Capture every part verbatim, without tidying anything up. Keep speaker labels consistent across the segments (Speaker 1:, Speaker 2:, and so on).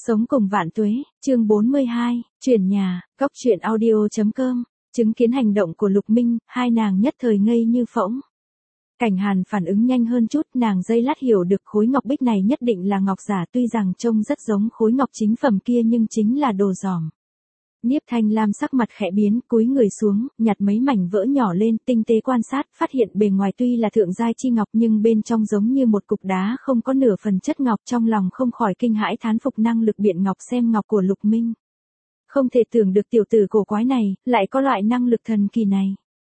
Speaker 1: Sống cùng vạn tuế, chương bốn mươi hai, chuyển nhà, góc truyện audio chấm com, chứng kiến hành động của Lục Minh, hai nàng nhất thời ngây như phỗng. Cảnh Hàn phản ứng nhanh hơn chút, nàng giây lát hiểu được khối ngọc bích này nhất định là ngọc giả, tuy rằng trông rất giống khối ngọc chính phẩm kia nhưng chính là đồ giỏm. Niếp Thanh Lam sắc mặt khẽ biến, cúi người xuống, nhặt mấy mảnh vỡ nhỏ lên, tinh tế quan sát, phát hiện bề ngoài tuy là thượng giai chi ngọc nhưng bên trong giống như một cục đá không có nửa phần chất ngọc, trong lòng không khỏi kinh hãi thán phục năng lực biện ngọc xem ngọc của Lục Minh. Không thể tưởng được tiểu tử cổ quái này, lại có loại năng lực thần kỳ này.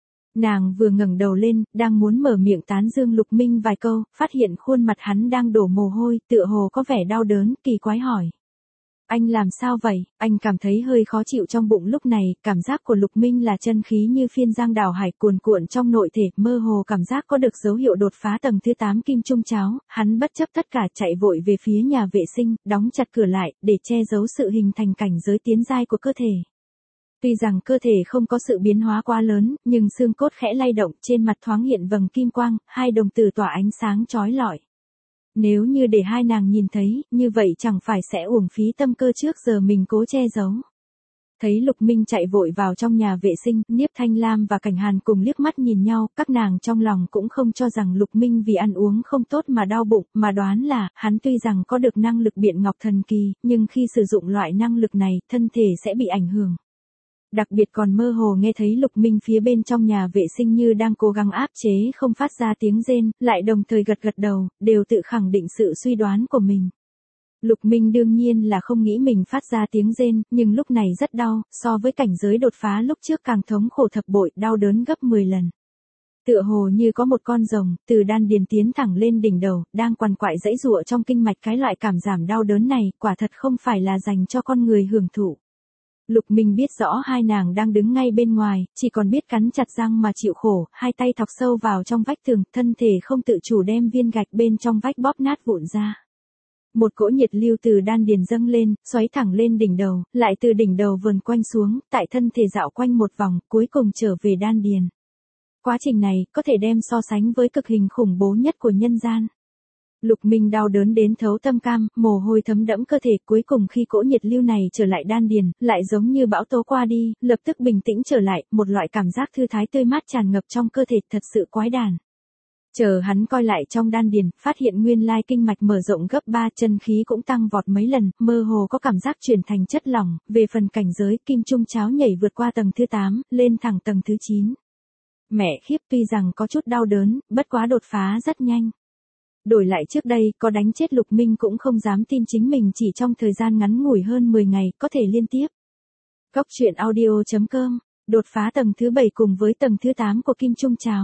Speaker 1: Nàng vừa ngẩng đầu lên, đang muốn mở miệng tán dương Lục Minh vài câu, phát hiện khuôn mặt hắn đang đổ mồ hôi, tựa hồ có vẻ đau đớn, kỳ quái hỏi. Anh làm sao vậy? Anh cảm thấy hơi khó chịu trong bụng lúc này, cảm giác của Lục Minh là chân khí như phiên giang đảo hải cuồn cuộn trong nội thể, mơ hồ cảm giác có được dấu hiệu đột phá tầng thứ tám kim trung cháo, hắn bất chấp tất cả chạy vội về phía nhà vệ sinh, đóng chặt cửa lại, để che giấu sự hình thành cảnh giới tiến giai của cơ thể. Tuy rằng cơ thể không có sự biến hóa quá lớn, nhưng xương cốt khẽ lay động, trên mặt thoáng hiện vầng kim quang, hai đồng tử tỏa ánh sáng chói lọi. Nếu như để hai nàng nhìn thấy, như vậy chẳng phải sẽ uổng phí tâm cơ trước giờ mình cố che giấu. Thấy Lục Minh chạy vội vào trong nhà vệ sinh, Niếp Thanh Lam và Cảnh Hàn cùng liếc mắt nhìn nhau, các nàng trong lòng cũng không cho rằng Lục Minh vì ăn uống không tốt mà đau bụng, mà đoán là, hắn tuy rằng có được năng lực biện ngọc thần kỳ, nhưng khi sử dụng loại năng lực này, thân thể sẽ bị ảnh hưởng. Đặc biệt còn mơ hồ nghe thấy Lục Minh phía bên trong nhà vệ sinh như đang cố gắng áp chế không phát ra tiếng rên, lại đồng thời gật gật đầu, đều tự khẳng định sự suy đoán của mình. Lục Minh đương nhiên là không nghĩ mình phát ra tiếng rên, nhưng lúc này rất đau, so với cảnh giới đột phá lúc trước càng thống khổ thập bội, đau đớn gấp mười lần. Tựa hồ như có một con rồng, từ đan điền tiến thẳng lên đỉnh đầu, đang quằn quại giãy giụa trong kinh mạch, cái loại cảm giảm đau đớn này, quả thật không phải là dành cho con người hưởng thụ. Lục Minh biết rõ hai nàng đang đứng ngay bên ngoài, chỉ còn biết cắn chặt răng mà chịu khổ, hai tay thọc sâu vào trong vách tường, thân thể không tự chủ đem viên gạch bên trong vách bóp nát vụn ra. Một cỗ nhiệt lưu từ đan điền dâng lên, xoáy thẳng lên đỉnh đầu, lại từ đỉnh đầu vườn quanh xuống, tại thân thể dạo quanh một vòng, cuối cùng trở về đan điền. Quá trình này, có thể đem so sánh với cực hình khủng bố nhất của nhân gian. Lục Minh đau đớn đến thấu tâm cam, mồ hôi thấm đẫm cơ thể, cuối cùng khi cỗ nhiệt lưu này trở lại đan điền, lại giống như bão tố qua đi, lập tức bình tĩnh trở lại, một loại cảm giác thư thái tươi mát tràn ngập trong cơ thể, thật sự quái đản. Chờ hắn coi lại trong đan điền, phát hiện nguyên lai kinh mạch mở rộng gấp ba, chân khí cũng tăng vọt mấy lần, mơ hồ có cảm giác chuyển thành chất lỏng, về phần cảnh giới, kim trung cháo nhảy vượt qua tầng thứ tám, lên thẳng tầng thứ chín. Mẹ khiếp, tuy rằng có chút đau đớn, bất quá đột phá rất nhanh. Đổi lại trước đây, có đánh chết Lục Minh cũng không dám tin chính mình chỉ trong thời gian ngắn ngủi hơn mười ngày, có thể liên tiếp. Góc truyện audio chấm com, đột phá tầng thứ bảy cùng với tầng thứ tám của kim trung cháo.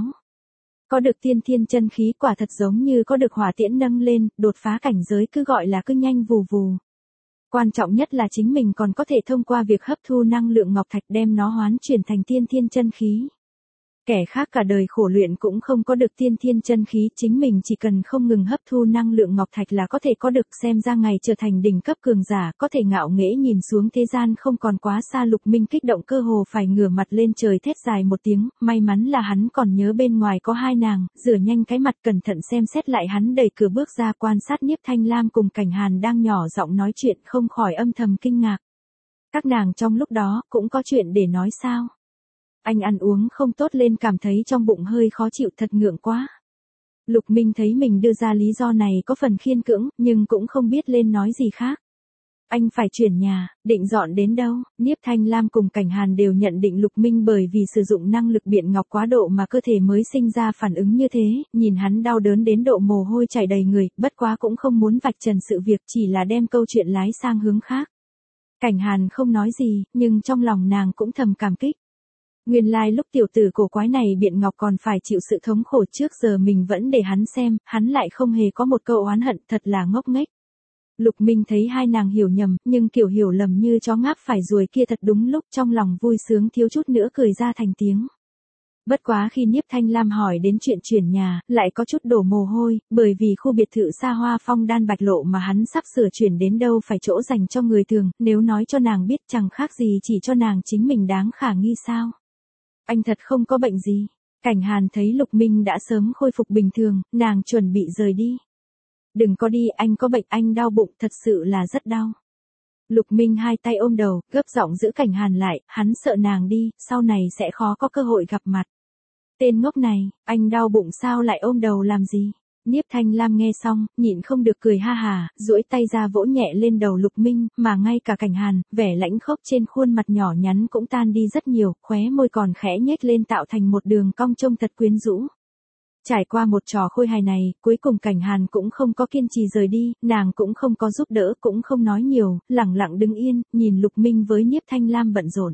Speaker 1: Có được tiên thiên chân khí quả thật giống như có được hỏa tiễn nâng lên, đột phá cảnh giới cứ gọi là cứ nhanh vù vù. Quan trọng nhất là chính mình còn có thể thông qua việc hấp thu năng lượng ngọc thạch đem nó hoán chuyển thành tiên thiên chân khí. Kẻ khác cả đời khổ luyện cũng không có được tiên thiên chân khí, chính mình chỉ cần không ngừng hấp thu năng lượng ngọc thạch là có thể có được, xem ra ngày trở thành đỉnh cấp cường giả, có thể ngạo nghễ nhìn xuống thế gian không còn quá xa. Lục Minh kích động cơ hồ phải ngửa mặt lên trời thét dài một tiếng, may mắn là hắn còn nhớ bên ngoài có hai nàng, rửa nhanh cái mặt cẩn thận xem xét lại, hắn đẩy cửa bước ra quan sát Niếp Thanh Lam cùng Cảnh Hàn đang nhỏ giọng nói chuyện, không khỏi âm thầm kinh ngạc. Các nàng trong lúc đó cũng có chuyện để nói sao? Anh ăn uống không tốt lên cảm thấy trong bụng hơi khó chịu, thật ngượng quá. Lục Minh thấy mình đưa ra lý do này có phần khiên cưỡng, nhưng cũng không biết lên nói gì khác. Anh phải chuyển nhà, định dọn đến đâu? Niếp Thanh Lam cùng Cảnh Hàn đều nhận định Lục Minh bởi vì sử dụng năng lực biện ngọc quá độ mà cơ thể mới sinh ra phản ứng như thế, nhìn hắn đau đớn đến độ mồ hôi chảy đầy người, bất quá cũng không muốn vạch trần sự việc, chỉ là đem câu chuyện lái sang hướng khác. Cảnh Hàn không nói gì, nhưng trong lòng nàng cũng thầm cảm kích. Nguyên lai like lúc tiểu tử cổ quái này biện ngọc còn phải chịu sự thống khổ, trước giờ mình vẫn để hắn xem, hắn lại không hề có một câu oán hận, thật là ngốc nghếch. Lục Minh thấy hai nàng hiểu nhầm, nhưng kiểu hiểu lầm như chó ngáp phải ruồi kia thật đúng lúc, trong lòng vui sướng thiếu chút nữa cười ra thành tiếng. Bất quá khi Niếp Thanh Lam hỏi đến chuyện chuyển nhà, lại có chút đổ mồ hôi, bởi vì khu biệt thự xa hoa phong đan bạch lộ mà hắn sắp sửa chuyển đến đâu phải chỗ dành cho người thường, nếu nói cho nàng biết chẳng khác gì chỉ cho nàng chính mình đáng khả nghi sao. Anh thật không có bệnh gì. Cảnh Hàn thấy Lục Minh đã sớm khôi phục bình thường, nàng chuẩn bị rời đi. Đừng có đi, anh có bệnh, anh đau bụng, thật sự là rất đau. Lục Minh hai tay ôm đầu, gấp giọng giữ Cảnh Hàn lại, hắn sợ nàng đi, sau này sẽ khó có cơ hội gặp mặt. Tên ngốc này, anh đau bụng sao lại ôm đầu làm gì? Nhiếp Thanh Lam nghe xong, nhịn không được cười ha hà, duỗi tay ra vỗ nhẹ lên đầu Lục Minh, mà ngay cả Cảnh Hàn, vẻ lãnh khốc trên khuôn mặt nhỏ nhắn cũng tan đi rất nhiều, khóe môi còn khẽ nhếch lên tạo thành một đường cong trông thật quyến rũ. Trải qua một trò khôi hài này, cuối cùng Cảnh Hàn cũng không có kiên trì rời đi, nàng cũng không có giúp đỡ, cũng không nói nhiều, lẳng lặng đứng yên, nhìn Lục Minh với Nhiếp Thanh Lam bận rộn.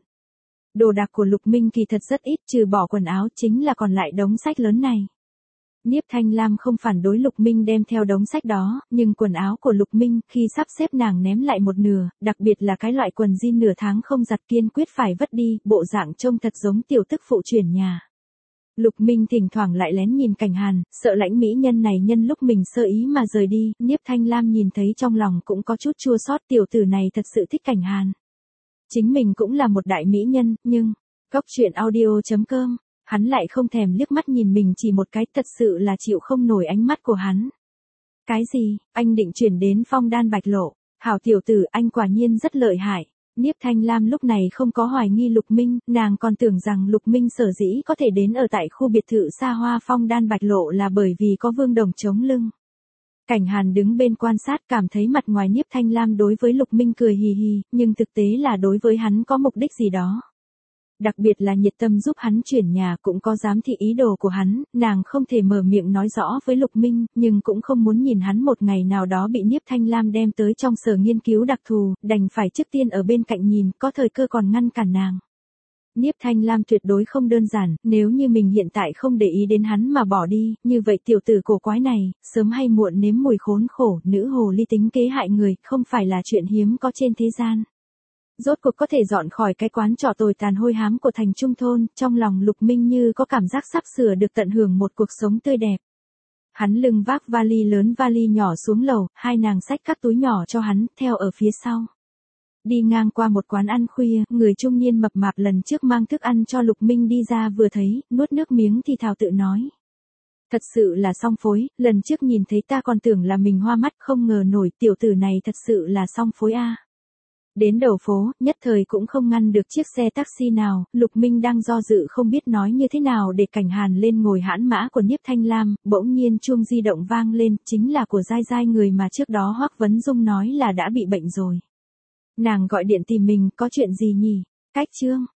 Speaker 1: Đồ đạc của Lục Minh kỳ thật rất ít, trừ bỏ quần áo chính là còn lại đống sách lớn này. Nhiếp Thanh Lam không phản đối Lục Minh đem theo đống sách đó, nhưng quần áo của Lục Minh khi sắp xếp nàng ném lại một nửa, đặc biệt là cái loại quần jean nửa tháng không giặt kiên quyết phải vứt đi, bộ dạng trông thật giống tiểu tức phụ chuyển nhà. Lục Minh thỉnh thoảng lại lén nhìn Cảnh Hàn, sợ lãnh mỹ nhân này nhân lúc mình sơ ý mà rời đi, Nhiếp Thanh Lam nhìn thấy trong lòng cũng có chút chua xót, tiểu tử này thật sự thích Cảnh Hàn. Chính mình cũng là một đại mỹ nhân, nhưng, góc truyện audio chấm com, hắn lại không thèm liếc mắt nhìn mình chỉ một cái, thật sự là chịu không nổi ánh mắt của hắn. Cái gì, anh định chuyển đến Phong Đan Bạch Lộ, hảo tiểu tử anh quả nhiên rất lợi hại. Nhiếp Thanh Lam lúc này không có hoài nghi Lục Minh, nàng còn tưởng rằng Lục Minh sở dĩ có thể đến ở tại khu biệt thự xa hoa Phong Đan Bạch Lộ là bởi vì có Vương Đồng chống lưng. Cảnh Hàn đứng bên quan sát cảm thấy mặt ngoài Nhiếp Thanh Lam đối với Lục Minh cười hì hì, nhưng thực tế là đối với hắn có mục đích gì đó. Đặc biệt là nhiệt tâm giúp hắn chuyển nhà cũng có giám thị ý đồ của hắn, nàng không thể mở miệng nói rõ với Lục Minh, nhưng cũng không muốn nhìn hắn một ngày nào đó bị Nhiếp Thanh Lam đem tới trong sở nghiên cứu đặc thù, đành phải trước tiên ở bên cạnh nhìn, có thời cơ còn ngăn cản nàng. Nhiếp Thanh Lam tuyệt đối không đơn giản, nếu như mình hiện tại không để ý đến hắn mà bỏ đi, như vậy tiểu tử cổ quái này, sớm hay muộn nếm mùi khốn khổ, nữ hồ ly tính kế hại người, không phải là chuyện hiếm có trên thế gian. Rốt cuộc có thể dọn khỏi cái quán trọ tồi tàn hôi hám của thành trung thôn, trong lòng Lục Minh như có cảm giác sắp sửa được tận hưởng một cuộc sống tươi đẹp. Hắn lưng vác vali lớn vali nhỏ xuống lầu, hai nàng xách các túi nhỏ cho hắn, theo ở phía sau. Đi ngang qua một quán ăn khuya, người trung niên mập mạp lần trước mang thức ăn cho Lục Minh đi ra vừa thấy, nuốt nước miếng thì thào tự nói. Thật sự là song phối, lần trước nhìn thấy ta còn tưởng là mình hoa mắt, không ngờ nổi tiểu tử này thật sự là song phối a. Đến đầu phố, nhất thời cũng không ngăn được chiếc xe taxi nào, Lục Minh đang do dự không biết nói như thế nào để Cảnh Hàn lên ngồi hãn mã của Nhiếp Thanh Lam, bỗng nhiên chuông di động vang lên, chính là của Giai Giai, người mà trước đó Hoắc Vấn Dung nói là đã bị bệnh rồi. Nàng gọi điện tìm mình, có chuyện gì nhỉ? Cách chương.